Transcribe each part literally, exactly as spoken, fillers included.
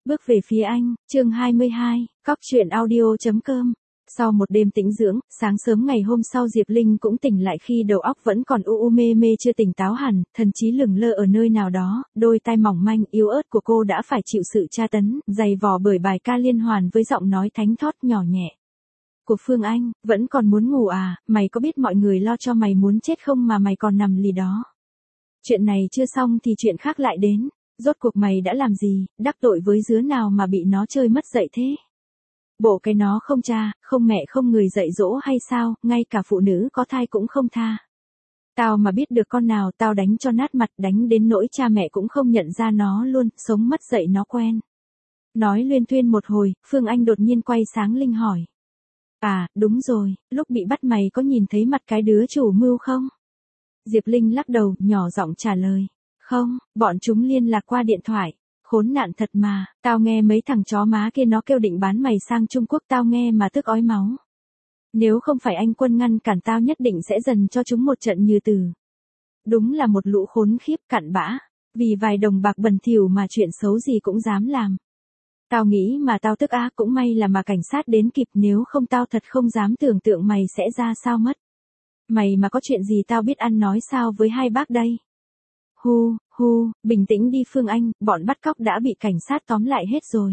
Bước về phía anh, chương hai mươi hai, cóc truyện audio.com. Sau một đêm tĩnh dưỡng, sáng sớm ngày hôm sau Diệp Linh cũng tỉnh lại khi đầu óc vẫn còn u u mê mê chưa tỉnh táo hẳn, thần trí lửng lơ ở nơi nào đó, đôi tai mỏng manh yếu ớt của cô đã phải chịu sự tra tấn, dày vò bởi bài ca liên hoàn với giọng nói thánh thót nhỏ nhẹ. Của Phương Anh, vẫn còn muốn ngủ à, mày có biết mọi người lo cho mày muốn chết không mà mày còn nằm lì đó. Chuyện này chưa xong thì chuyện khác lại đến. Rốt cuộc mày đã làm gì, đắc tội với dứa nào mà bị nó chơi mất dạy thế? Bộ cái nó không cha, không mẹ không người dạy dỗ hay sao, ngay cả phụ nữ có thai cũng không tha. Tao mà biết được con nào tao đánh cho nát mặt, đánh đến nỗi cha mẹ cũng không nhận ra nó luôn, sống mất dạy nó quen. Nói luyên thuyên một hồi, Phương Anh đột nhiên quay sáng Linh hỏi. À, đúng rồi, lúc bị bắt mày có nhìn thấy mặt cái đứa chủ mưu không? Diệp Linh lắc đầu, nhỏ giọng trả lời. Không, bọn chúng liên lạc qua điện thoại. Khốn nạn thật mà, tao nghe mấy thằng chó má kia nó kêu định bán mày sang Trung Quốc, tao nghe mà tức ói máu. Nếu không phải anh Quân ngăn cản tao nhất định sẽ dần cho chúng một trận như tử. Đúng là một lũ khốn khiếp cặn bã, vì vài đồng bạc bẩn thỉu mà chuyện xấu gì cũng dám làm. Tao nghĩ mà tao tức á, cũng may là mà cảnh sát đến kịp, nếu không tao thật không dám tưởng tượng mày sẽ ra sao mất. Mày mà có chuyện gì tao biết ăn nói sao với hai bác đây. Hu, hu, bình tĩnh đi Phương Anh, bọn bắt cóc đã bị cảnh sát tóm lại hết rồi.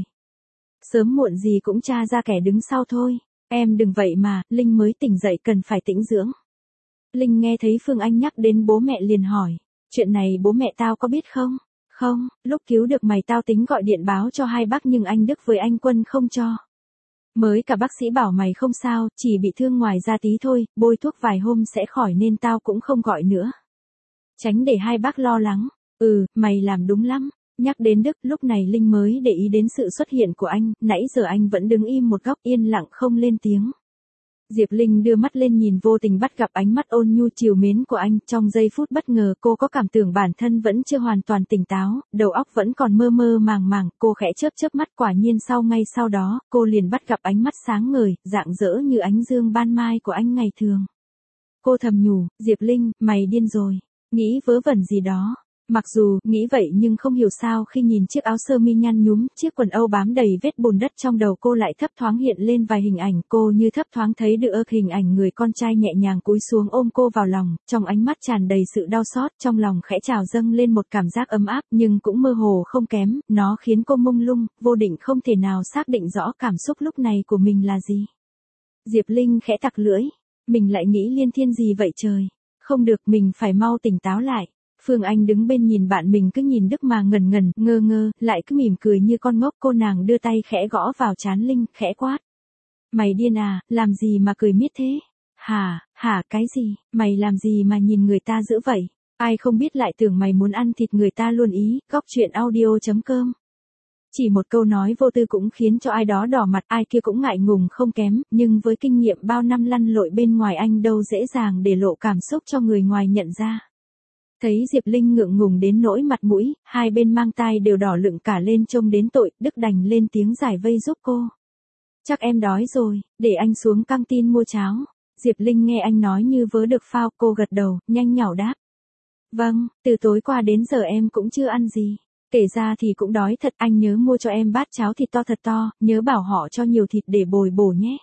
Sớm muộn gì cũng tra ra kẻ đứng sau thôi. Em đừng vậy mà, Linh mới tỉnh dậy cần phải tĩnh dưỡng. Linh nghe thấy Phương Anh nhắc đến bố mẹ liền hỏi, chuyện này bố mẹ tao có biết không? Không, lúc cứu được mày tao tính gọi điện báo cho hai bác nhưng anh Đức với anh Quân không cho. Mới cả bác sĩ bảo mày không sao, chỉ bị thương ngoài da tí thôi, bôi thuốc vài hôm sẽ khỏi nên tao cũng không gọi nữa. Tránh để hai bác lo lắng. Ừ, mày làm đúng lắm. Nhắc đến Đức, lúc này Linh mới để ý đến sự xuất hiện của anh, nãy giờ anh vẫn đứng im một góc yên lặng không lên tiếng. Diệp Linh đưa mắt lên nhìn, vô tình bắt gặp ánh mắt ôn nhu trìu mến của anh, trong giây phút bất ngờ cô có cảm tưởng bản thân vẫn chưa hoàn toàn tỉnh táo, đầu óc vẫn còn mơ mơ màng màng, cô khẽ chớp chớp mắt, quả nhiên sau ngay sau đó, cô liền bắt gặp ánh mắt sáng ngời, rạng rỡ như ánh dương ban mai của anh ngày thường. Cô thầm nhủ, Diệp Linh, mày điên rồi. Nghĩ vớ vẩn gì đó. Mặc dù, nghĩ vậy nhưng không hiểu sao khi nhìn chiếc áo sơ mi nhăn nhúm, chiếc quần âu bám đầy vết bùn đất, trong đầu cô lại thấp thoáng hiện lên vài hình ảnh, cô như thấp thoáng thấy được hình ảnh người con trai nhẹ nhàng cúi xuống ôm cô vào lòng, trong ánh mắt tràn đầy sự đau xót, trong lòng khẽ trào dâng lên một cảm giác ấm áp, nhưng cũng mơ hồ không kém, nó khiến cô mông lung, vô định không thể nào xác định rõ cảm xúc lúc này của mình là gì. Diệp Linh khẽ tặc lưỡi, mình lại nghĩ liên thiên gì vậy trời. Không được, mình phải mau tỉnh táo lại. Phương Anh đứng bên nhìn bạn mình cứ nhìn Đức mà ngần ngần, ngơ ngơ, lại cứ mỉm cười như con ngốc. Cô nàng đưa tay khẽ gõ vào trán Linh, khẽ quát. Mày điên à, làm gì mà cười miết thế? Hả, hả cái gì, mày làm gì mà nhìn người ta dữ vậy? Ai không biết lại tưởng mày muốn ăn thịt người ta luôn ý, cóc truyện audio.com. Chỉ một câu nói vô tư cũng khiến cho ai đó đỏ mặt, ai kia cũng ngại ngùng không kém, nhưng với kinh nghiệm bao năm lăn lội bên ngoài anh đâu dễ dàng để lộ cảm xúc cho người ngoài nhận ra. Thấy Diệp Linh ngượng ngùng đến nỗi mặt mũi, hai bên mang tai đều đỏ lựng cả lên trông đến tội, Đức đành lên tiếng giải vây giúp cô. Chắc em đói rồi, để anh xuống căng tin mua cháo. Diệp Linh nghe anh nói như vớ được phao, cô gật đầu, nhanh nhảu đáp. Vâng, từ tối qua đến giờ em cũng chưa ăn gì. Kể ra thì cũng đói thật, anh nhớ mua cho em bát cháo thịt to thật to, nhớ bảo họ cho nhiều thịt để bồi bổ nhé.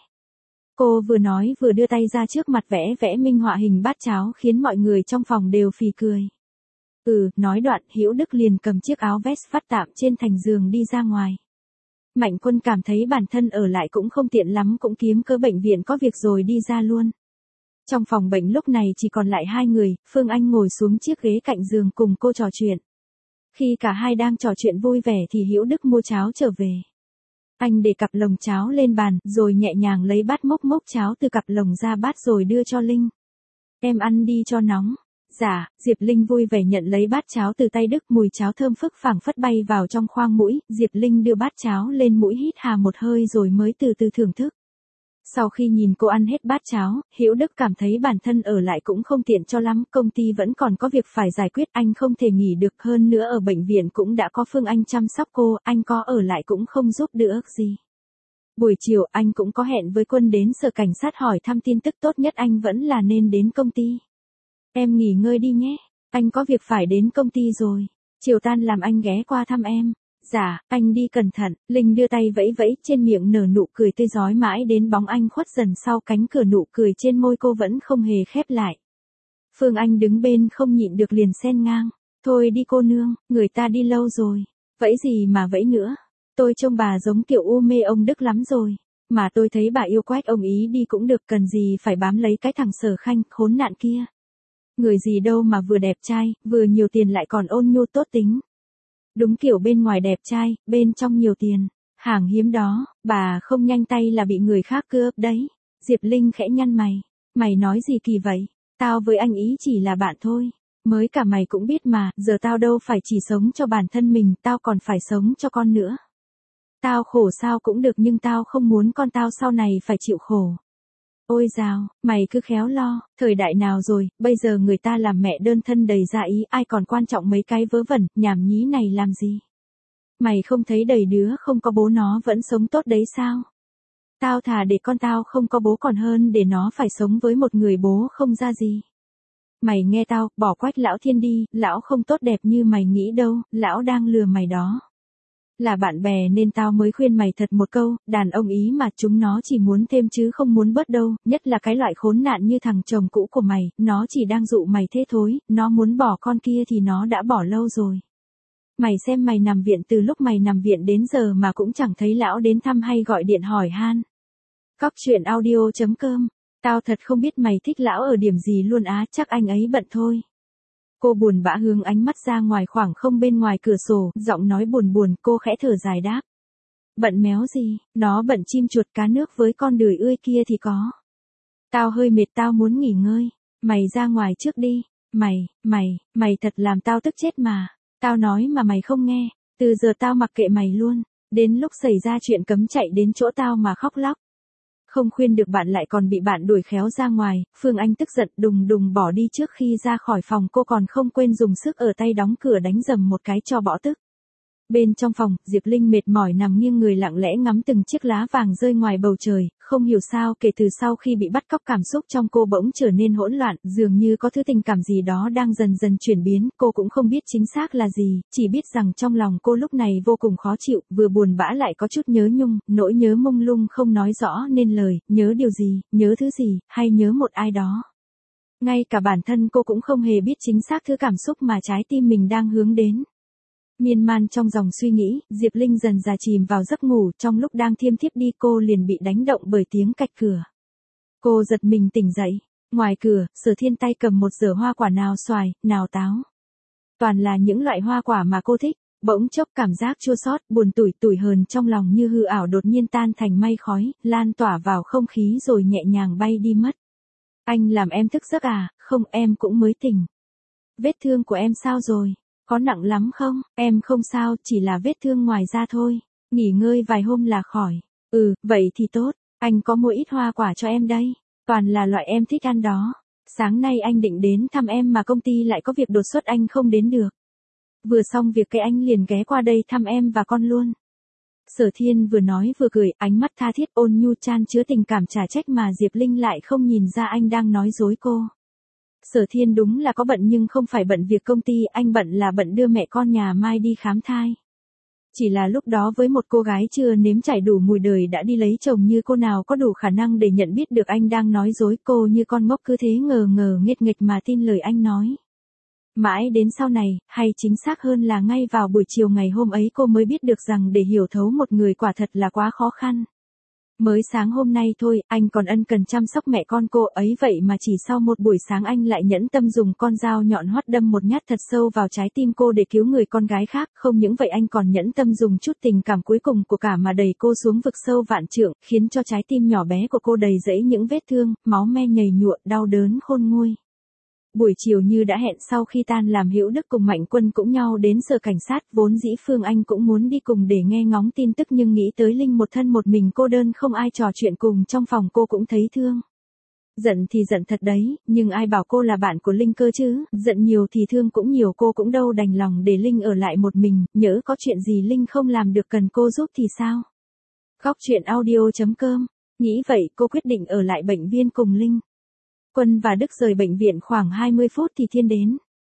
Cô vừa nói vừa đưa tay ra trước mặt vẽ vẽ minh họa hình bát cháo khiến mọi người trong phòng đều phì cười. Ừ, nói đoạn, Hữu Đức liền cầm chiếc áo vest vắt tạm trên thành giường đi ra ngoài. Mạnh Quân cảm thấy bản thân ở lại cũng không tiện lắm, cũng kiếm cớ bệnh viện có việc rồi đi ra luôn. Trong phòng bệnh lúc này chỉ còn lại hai người, Phương Anh ngồi xuống chiếc ghế cạnh giường cùng cô trò chuyện. Khi cả hai đang trò chuyện vui vẻ thì Hữu Đức mua cháo trở về. Anh để cặp lồng cháo lên bàn, rồi nhẹ nhàng lấy bát mốc mốc cháo từ cặp lồng ra bát rồi đưa cho Linh. Em ăn đi cho nóng. Dạ, Diệp Linh vui vẻ nhận lấy bát cháo từ tay Đức, mùi cháo thơm phức phảng phất bay vào trong khoang mũi, Diệp Linh đưa bát cháo lên mũi hít hà một hơi rồi mới từ từ thưởng thức. Sau khi nhìn cô ăn hết bát cháo, Hữu Đức cảm thấy bản thân ở lại cũng không tiện cho lắm, công ty vẫn còn có việc phải giải quyết, anh không thể nghỉ được, hơn nữa ở bệnh viện cũng đã có Phương Anh chăm sóc cô, anh có ở lại cũng không giúp được gì. Buổi chiều anh cũng có hẹn với Quân đến sở cảnh sát hỏi thăm tin tức, tốt nhất anh vẫn là nên đến công ty. Em nghỉ ngơi đi nhé, anh có việc phải đến công ty rồi, chiều tan làm anh ghé qua thăm em. Dạ, anh đi cẩn thận. Linh đưa tay vẫy vẫy, trên miệng nở nụ cười tươi rói mãi đến bóng anh khuất dần sau cánh cửa, nụ cười trên môi cô vẫn không hề khép lại. Phương Anh đứng bên không nhịn được liền xen ngang. Thôi đi cô nương, người ta đi lâu rồi. Vẫy gì mà vẫy nữa. Tôi trông bà giống kiểu u mê ông Đức lắm rồi. Mà tôi thấy bà yêu quách ông ý đi cũng được, cần gì phải bám lấy cái thằng Sở Khanh khốn nạn kia. Người gì đâu mà vừa đẹp trai, vừa nhiều tiền lại còn ôn nhu tốt tính. Đúng kiểu bên ngoài đẹp trai, bên trong nhiều tiền. Hàng hiếm đó, bà không nhanh tay là bị người khác cướp đấy. Diệp Linh khẽ nhăn mày. Mày nói gì kỳ vậy? Tao với anh ý chỉ là bạn thôi. Mới cả mày cũng biết mà, giờ tao đâu phải chỉ sống cho bản thân mình, tao còn phải sống cho con nữa. Tao khổ sao cũng được nhưng tao không muốn con tao sau này phải chịu khổ. Ôi dào, mày cứ khéo lo, thời đại nào rồi, bây giờ người ta làm mẹ đơn thân đầy ra ý, ai còn quan trọng mấy cái vớ vẩn, nhảm nhí này làm gì. Mày không thấy đầy đứa không có bố nó vẫn sống tốt đấy sao? Tao thà để con tao không có bố còn hơn để nó phải sống với một người bố không ra gì. Mày nghe tao, bỏ Quách lão Thiên đi, lão không tốt đẹp như mày nghĩ đâu, lão đang lừa mày đó. Là bạn bè nên tao mới khuyên mày thật một câu, đàn ông ý mà chúng nó chỉ muốn thêm chứ không muốn bớt đâu, nhất là cái loại khốn nạn như thằng chồng cũ của mày, nó chỉ đang dụ mày thế thôi, nó muốn bỏ con kia thì nó đã bỏ lâu rồi. Mày xem mày nằm viện từ lúc mày nằm viện đến giờ mà cũng chẳng thấy lão đến thăm hay gọi điện hỏi han. Cóc truyện audio chấm com. Tao thật không biết mày thích lão ở điểm gì luôn á, chắc anh ấy bận thôi. Cô buồn bã hướng ánh mắt ra ngoài khoảng không bên ngoài cửa sổ, giọng nói buồn buồn, cô khẽ thở dài đáp. Bận méo gì, nó bận chim chuột cá nước với con đười ươi kia thì có. Tao hơi mệt, tao muốn nghỉ ngơi. Mày ra ngoài trước đi. Mày, mày, mày thật làm tao tức chết mà. Tao nói mà mày không nghe. Từ giờ tao mặc kệ mày luôn. Đến lúc xảy ra chuyện cấm chạy đến chỗ tao mà khóc lóc. Không khuyên được bạn lại còn bị bạn đuổi khéo ra ngoài, Phương Anh tức giận đùng đùng bỏ đi, trước khi ra khỏi phòng cô còn không quên dùng sức ở tay đóng cửa đánh dầm một cái cho bỏ tức. Bên trong phòng, Diệp Linh mệt mỏi nằm nghiêng người lặng lẽ ngắm từng chiếc lá vàng rơi ngoài bầu trời, không hiểu sao kể từ sau khi bị bắt cóc cảm xúc trong cô bỗng trở nên hỗn loạn, dường như có thứ tình cảm gì đó đang dần dần chuyển biến, cô cũng không biết chính xác là gì, chỉ biết rằng trong lòng cô lúc này vô cùng khó chịu, vừa buồn bã lại có chút nhớ nhung, nỗi nhớ mông lung không nói rõ nên lời, nhớ điều gì, nhớ thứ gì, hay nhớ một ai đó. Ngay cả bản thân cô cũng không hề biết chính xác thứ cảm xúc mà trái tim mình đang hướng đến. Miên man trong dòng suy nghĩ, Diệp Linh dần dà chìm vào giấc ngủ, trong lúc đang thiêm thiếp đi cô liền bị đánh động bởi tiếng cạch cửa. Cô giật mình tỉnh dậy, ngoài cửa, Sở Thiên tay cầm một giở hoa quả, nào xoài, nào táo. Toàn là những loại hoa quả mà cô thích, bỗng chốc cảm giác chua xót, buồn tủi tủi hờn trong lòng như hư ảo đột nhiên tan thành mây khói, lan tỏa vào không khí rồi nhẹ nhàng bay đi mất. Anh làm em thức giấc à? Không, em cũng mới tỉnh. Vết thương của em sao rồi? Có nặng lắm không? Em không sao, chỉ là vết thương ngoài da thôi. Nghỉ ngơi vài hôm là khỏi. Ừ, vậy thì tốt. Anh có mua ít hoa quả cho em đây. Toàn là loại em thích ăn đó. Sáng nay anh định đến thăm em mà công ty lại có việc đột xuất anh không đến được. Vừa xong việc cái anh liền ghé qua đây thăm em và con luôn. Sở Thiên vừa nói vừa cười, ánh mắt tha thiết ôn nhu chan chứa tình cảm trả trách mà Diệp Linh lại không nhìn ra anh đang nói dối cô. Sở Thiên đúng là có bận nhưng không phải bận việc công ty, anh bận là bận đưa mẹ con nhà Mai đi khám thai. Chỉ là lúc đó với một cô gái chưa nếm trải đủ mùi đời đã đi lấy chồng như cô nào có đủ khả năng để nhận biết được anh đang nói dối, cô như con ngốc cứ thế ngờ ngờ nghếch nghếch mà tin lời anh nói. Mãi đến sau này, hay chính xác hơn là ngay vào buổi chiều ngày hôm ấy cô mới biết được rằng để hiểu thấu một người quả thật là quá khó khăn. Mới sáng hôm nay thôi, anh còn ân cần chăm sóc mẹ con cô ấy vậy mà chỉ sau một buổi sáng anh lại nhẫn tâm dùng con dao nhọn hoắt đâm một nhát thật sâu vào trái tim cô để cứu người con gái khác. Không những vậy anh còn nhẫn tâm dùng chút tình cảm cuối cùng của cả mà đẩy cô xuống vực sâu vạn trượng, khiến cho trái tim nhỏ bé của cô đầy rẫy những vết thương, máu me nhầy nhụa, đau đớn khôn nguôi. Buổi chiều như đã hẹn, sau khi tan làm Hữu Đức cùng Mạnh Quân cũng nhau đến sở cảnh sát, vốn dĩ Phương Anh cũng muốn đi cùng để nghe ngóng tin tức nhưng nghĩ tới Linh một thân một mình cô đơn không ai trò chuyện cùng trong phòng cô cũng thấy thương. Giận thì giận thật đấy, nhưng ai bảo cô là bạn của Linh cơ chứ, giận nhiều thì thương cũng nhiều, cô cũng đâu đành lòng để Linh ở lại một mình, nhỡ có chuyện gì Linh không làm được cần cô giúp thì sao. Cóc truyện audio chấm com. Nghĩ vậy cô quyết định ở lại bệnh viện cùng Linh. Quân và Đức rời bệnh viện khoảng hai mươi phút thì Thiên đến.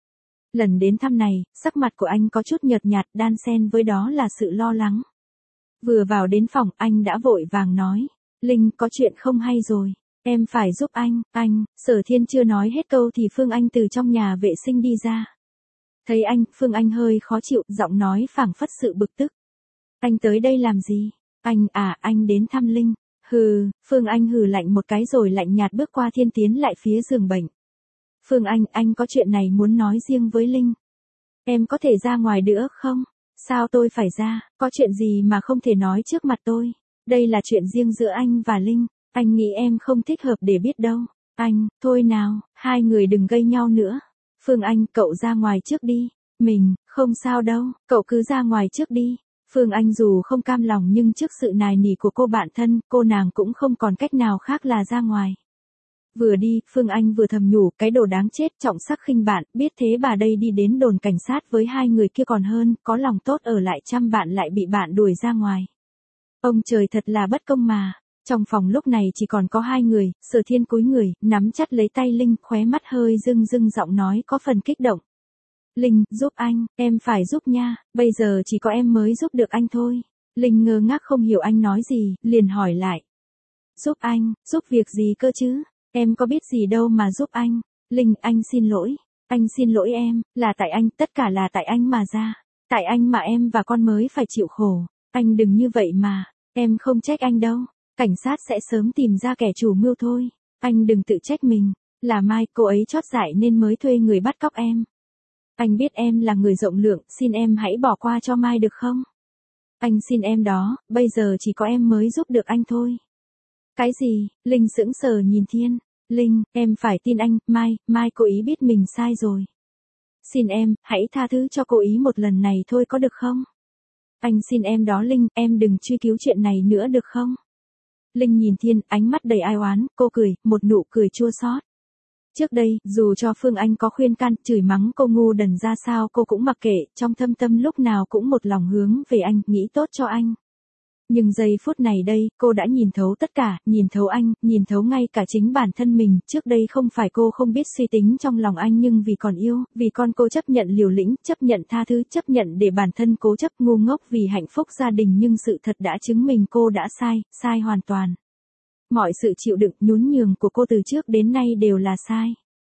Lần đến thăm này, sắc mặt của anh có chút nhợt nhạt, đan xen với đó là sự lo lắng. Vừa vào đến phòng, anh đã vội vàng nói, Linh, có chuyện không hay rồi, em phải giúp anh, anh. Sở Thiên chưa nói hết câu thì Phương Anh từ trong nhà vệ sinh đi ra. Thấy anh, Phương Anh hơi khó chịu, giọng nói phảng phất sự bực tức. Anh tới đây làm gì? Anh à, anh đến thăm Linh. Hừ, Phương Anh hừ lạnh một cái rồi lạnh nhạt bước qua Thiên tiến lại phía giường bệnh. Phương Anh, anh có chuyện này muốn nói riêng với Linh. Em có thể ra ngoài nữa không? Sao tôi phải ra, có chuyện gì mà không thể nói trước mặt tôi? Đây là chuyện riêng giữa anh và Linh, anh nghĩ em không thích hợp để biết đâu. Anh, thôi nào, hai người đừng gây nhau nữa. Phương Anh, cậu ra ngoài trước đi. Mình, không sao đâu, cậu cứ ra ngoài trước đi. Phương Anh dù không cam lòng nhưng trước sự nài nỉ của cô bạn thân, cô nàng cũng không còn cách nào khác là ra ngoài. Vừa đi, Phương Anh vừa thầm nhủ, cái đồ đáng chết, trọng sắc khinh bạn, biết thế bà đây đi đến đồn cảnh sát với hai người kia còn hơn, có lòng tốt ở lại chăm bạn lại bị bạn đuổi ra ngoài. Ông trời thật là bất công mà. Trong phòng lúc này chỉ còn có hai người, Sở Thiên cúi người, nắm chặt lấy tay Linh, khóe mắt hơi rưng rưng, giọng nói có phần kích động. Linh, giúp anh, em phải giúp nha, bây giờ chỉ có em mới giúp được anh thôi. Linh ngơ ngác không hiểu anh nói gì, liền hỏi lại. Giúp anh, giúp việc gì cơ chứ? Em có biết gì đâu mà giúp anh. Linh, anh xin lỗi, anh xin lỗi em, là tại anh, tất cả là tại anh mà ra. Tại anh mà em và con mới phải chịu khổ. Anh đừng như vậy mà, em không trách anh đâu. Cảnh sát sẽ sớm tìm ra kẻ chủ mưu thôi. Anh đừng tự trách mình, là Mai, cô ấy chót dại nên mới thuê người bắt cóc em. Anh biết em là người rộng lượng, xin em hãy bỏ qua cho Mai được không? Anh xin em đó, bây giờ chỉ có em mới giúp được anh thôi. Cái gì? Linh sững sờ nhìn Thiên. Linh, em phải tin anh, Mai, Mai cô ý biết mình sai rồi. Xin em, hãy tha thứ cho cô ý một lần này thôi có được không? Anh xin em đó Linh, em đừng truy cứu chuyện này nữa được không? Linh nhìn Thiên, ánh mắt đầy ai oán, cô cười, một nụ cười chua xót. Trước đây, dù cho Phương Anh có khuyên can, chửi mắng cô ngu đần ra sao cô cũng mặc kệ, trong thâm tâm lúc nào cũng một lòng hướng về anh, nghĩ tốt cho anh. Nhưng giây phút này đây, cô đã nhìn thấu tất cả, nhìn thấu anh, nhìn thấu ngay cả chính bản thân mình, trước đây không phải cô không biết suy tính trong lòng anh nhưng vì còn yêu, vì con cô chấp nhận liều lĩnh, chấp nhận tha thứ, chấp nhận để bản thân cố chấp ngu ngốc vì hạnh phúc gia đình nhưng sự thật đã chứng minh cô đã sai, sai hoàn toàn. Mọi sự chịu đựng, nhún nhường của cô từ trước đến nay đều là sai.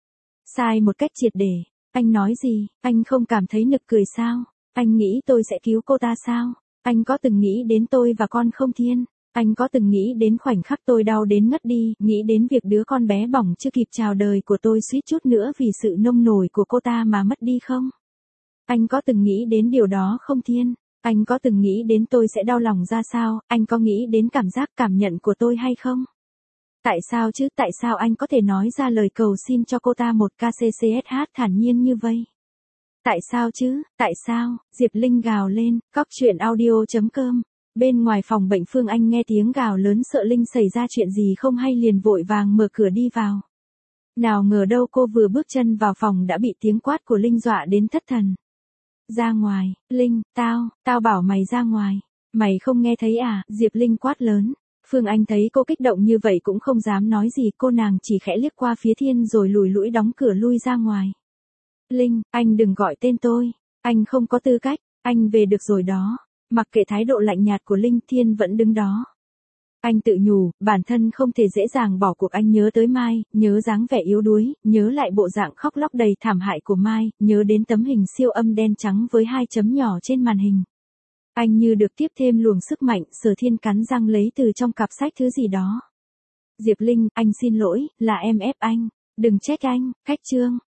Sai một cách triệt để. Anh nói gì, anh không cảm thấy nực cười sao? Anh nghĩ tôi sẽ cứu cô ta sao? Anh có từng nghĩ đến tôi và con không Thiên? Anh có từng nghĩ đến khoảnh khắc tôi đau đến ngất đi, nghĩ đến việc đứa con bé bỏng chưa kịp chào đời của tôi suýt chút nữa vì sự nông nổi của cô ta mà mất đi không? Anh có từng nghĩ đến điều đó không Thiên? Anh có từng nghĩ đến tôi sẽ đau lòng ra sao? Anh có nghĩ đến cảm giác cảm nhận của tôi hay không? Tại sao chứ, tại sao anh có thể nói ra lời cầu xin cho cô ta một ca xê xê ét hát thản nhiên như vậy? Tại sao chứ, tại sao? Diệp Linh gào lên, cóc truyện audio chấm com. Bên ngoài phòng bệnh Phương Anh nghe tiếng gào lớn sợ Linh xảy ra chuyện gì không hay liền vội vàng mở cửa đi vào. Nào ngờ đâu cô vừa bước chân vào phòng đã bị tiếng quát của Linh dọa đến thất thần. Ra ngoài, Linh, tao, tao bảo mày ra ngoài. Mày không nghe thấy à, Diệp Linh quát lớn. Phương Anh thấy cô kích động như vậy cũng không dám nói gì, cô nàng chỉ khẽ liếc qua phía Thiên rồi lùi lũi đóng cửa lui ra ngoài. Linh, anh đừng gọi tên tôi, anh không có tư cách, anh về được rồi đó. Mặc kệ thái độ lạnh nhạt của Linh, Thiên vẫn đứng đó. Anh tự nhủ, bản thân không thể dễ dàng bỏ cuộc, anh nhớ tới Mai, nhớ dáng vẻ yếu đuối, nhớ lại bộ dạng khóc lóc đầy thảm hại của Mai, nhớ đến tấm hình siêu âm đen trắng với hai chấm nhỏ trên màn hình. Anh như được tiếp thêm luồng sức mạnh, Sở Thiên cắn răng lấy từ trong cặp sách thứ gì đó. Diệp Linh, anh xin lỗi, là em ép anh, đừng trách anh, cách chương.